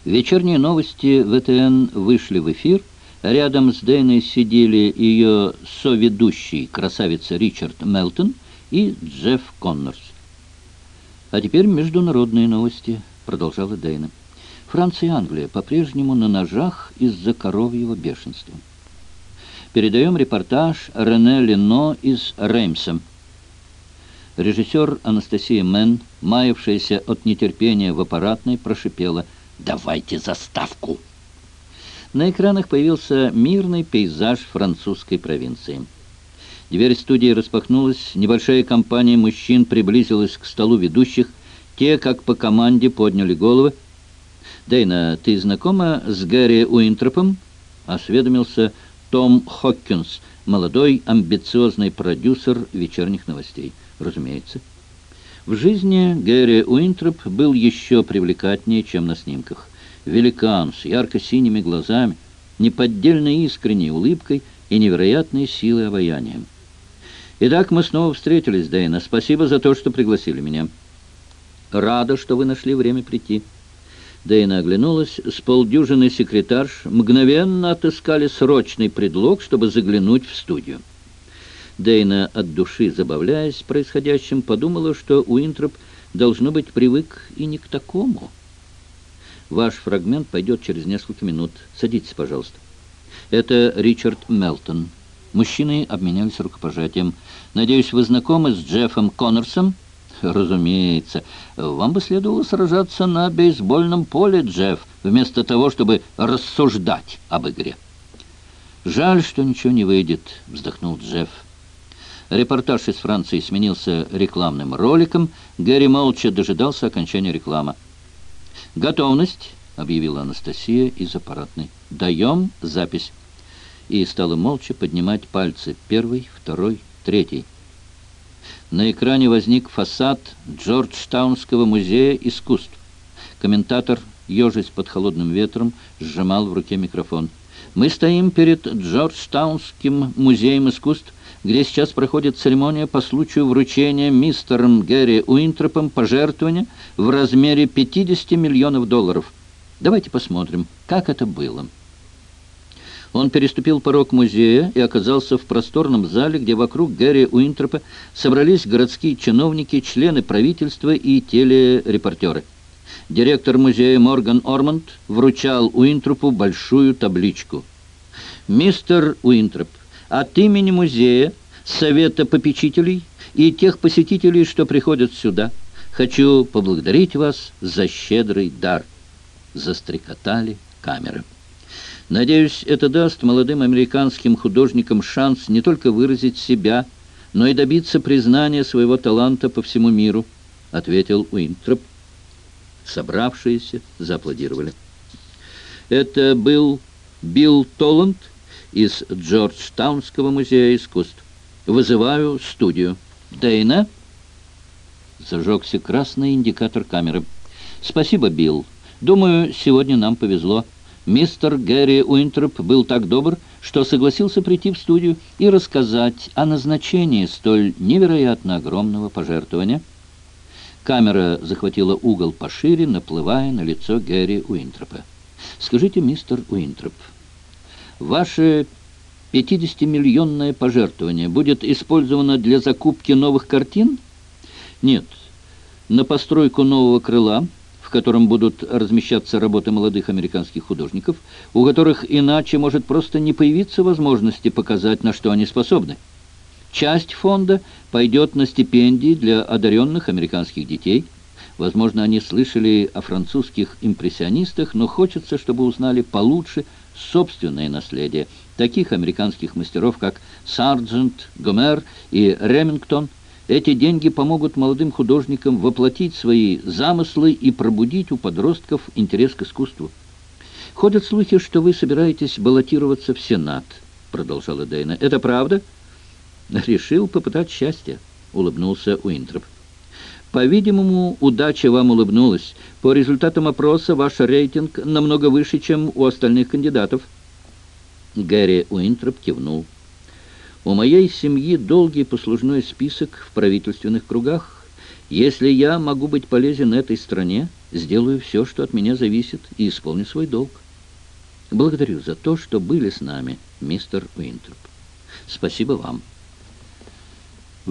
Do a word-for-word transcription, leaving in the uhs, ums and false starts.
Вечерние новости вэ тэ эн вышли в эфир. Рядом с Дейной сидели ее соведущий, красавица Ричард Мелтон и Джефф Коннорс. «А теперь международные новости», — продолжала Дейна. «Франция и Англия по-прежнему на ножах из-за коровьего бешенства. Передаем репортаж Рене Лено из Реймса». Режиссер Анастасия Мэн, маявшаяся от нетерпения в аппаратной, прошипела: «Давайте заставку!» На экранах появился мирный пейзаж французской провинции. Дверь студии распахнулась, небольшая компания мужчин приблизилась к столу ведущих. Те, как по команде, подняли головы. «Дейна, ты знакома с Гэри Уинтропом?» — осведомился Том Хоккинс, молодой амбициозный продюсер вечерних новостей. «Разумеется». В жизни Гэри Уинтроп был еще привлекательнее, чем на снимках. Великан с ярко-синими глазами, неподдельно искренней улыбкой и невероятной силой обаяния. «Итак, мы снова встретились, Дейна. Спасибо за то, что пригласили меня. Рада, что вы нашли время прийти». Дейна оглянулась. С полдюжины секретарш мгновенно отыскали срочный предлог, чтобы заглянуть в студию. Дейна, от души забавляясь происходящим, подумала, что Уинтроп, должно быть, привык и не к такому. «Ваш фрагмент пойдет через несколько минут. Садитесь, пожалуйста». «Это Ричард Мелтон». Мужчины обменялись рукопожатием. «Надеюсь, вы знакомы с Джеффом Коннорсом?» «Разумеется. Вам бы следовало сражаться на бейсбольном поле, Джефф, вместо того, чтобы рассуждать об игре». «Жаль, что ничего не выйдет», — вздохнул Джефф. Репортаж из Франции сменился рекламным роликом. Гэри молча дожидался окончания рекламы. «Готовность», — объявила Анастасия из аппаратной. «Даем запись». И стала молча поднимать пальцы. Первый, второй, третий. На экране возник фасад Джорджтаунского музея искусств. Комментатор, ежась под холодным ветром, сжимал в руке микрофон. «Мы стоим перед Джорджтаунским музеем искусств, где сейчас проходит церемония по случаю вручения мистером Гэри Уинтропом пожертвования в размере пятьдесят миллионов долларов. Давайте посмотрим, как это было». Он переступил порог музея и оказался в просторном зале, где вокруг Гэри Уинтропа собрались городские чиновники, члены правительства и телерепортеры. Директор музея Морган Ормонд вручал Уинтропу большую табличку. «Мистер Уинтроп, от имени музея, совета попечителей и тех посетителей, что приходят сюда, хочу поблагодарить вас за щедрый дар». Застрекотали камеры. «Надеюсь, это даст молодым американским художникам шанс не только выразить себя, но и добиться признания своего таланта по всему миру», — ответил Уинтроп. Собравшиеся зааплодировали. Это был Билл Толланд из Джорджтаунского музея искусств. «Вызываю студию». «Дейна?» Зажегся красный индикатор камеры. «Спасибо, Билл. Думаю, сегодня нам повезло. Мистер Гэри Уинтроп был так добр, что согласился прийти в студию и рассказать о назначении столь невероятно огромного пожертвования». Камера захватила угол пошире, наплывая на лицо Гэри Уинтропа. «Скажите, мистер Уинтроп, ваше пятидесятимиллионное пожертвование будет использовано для закупки новых картин?» «Нет, на постройку нового крыла, в котором будут размещаться работы молодых американских художников, у которых иначе может просто не появиться возможности показать, на что они способны. Часть фонда пойдет на стипендии для одаренных американских детей. Возможно, они слышали о французских импрессионистах, но хочется, чтобы узнали получше собственное наследие таких американских мастеров, как Сарджент, Гомер и Ремингтон. Эти деньги помогут молодым художникам воплотить свои замыслы и пробудить у подростков интерес к искусству. Ходят слухи, что вы собираетесь баллотироваться в Сенат», — продолжала Дейна. «Это правда?» «Решил попытать счастье», — улыбнулся Уинтроп. «По-видимому, удача вам улыбнулась. По результатам опроса ваш рейтинг намного выше, чем у остальных кандидатов». Гэри Уинтроп кивнул. «У моей семьи долгий послужной список в правительственных кругах. Если я могу быть полезен этой стране, сделаю все, что от меня зависит, и исполню свой долг. Благодарю за то, что были с нами, мистер Уинтроп. Спасибо вам.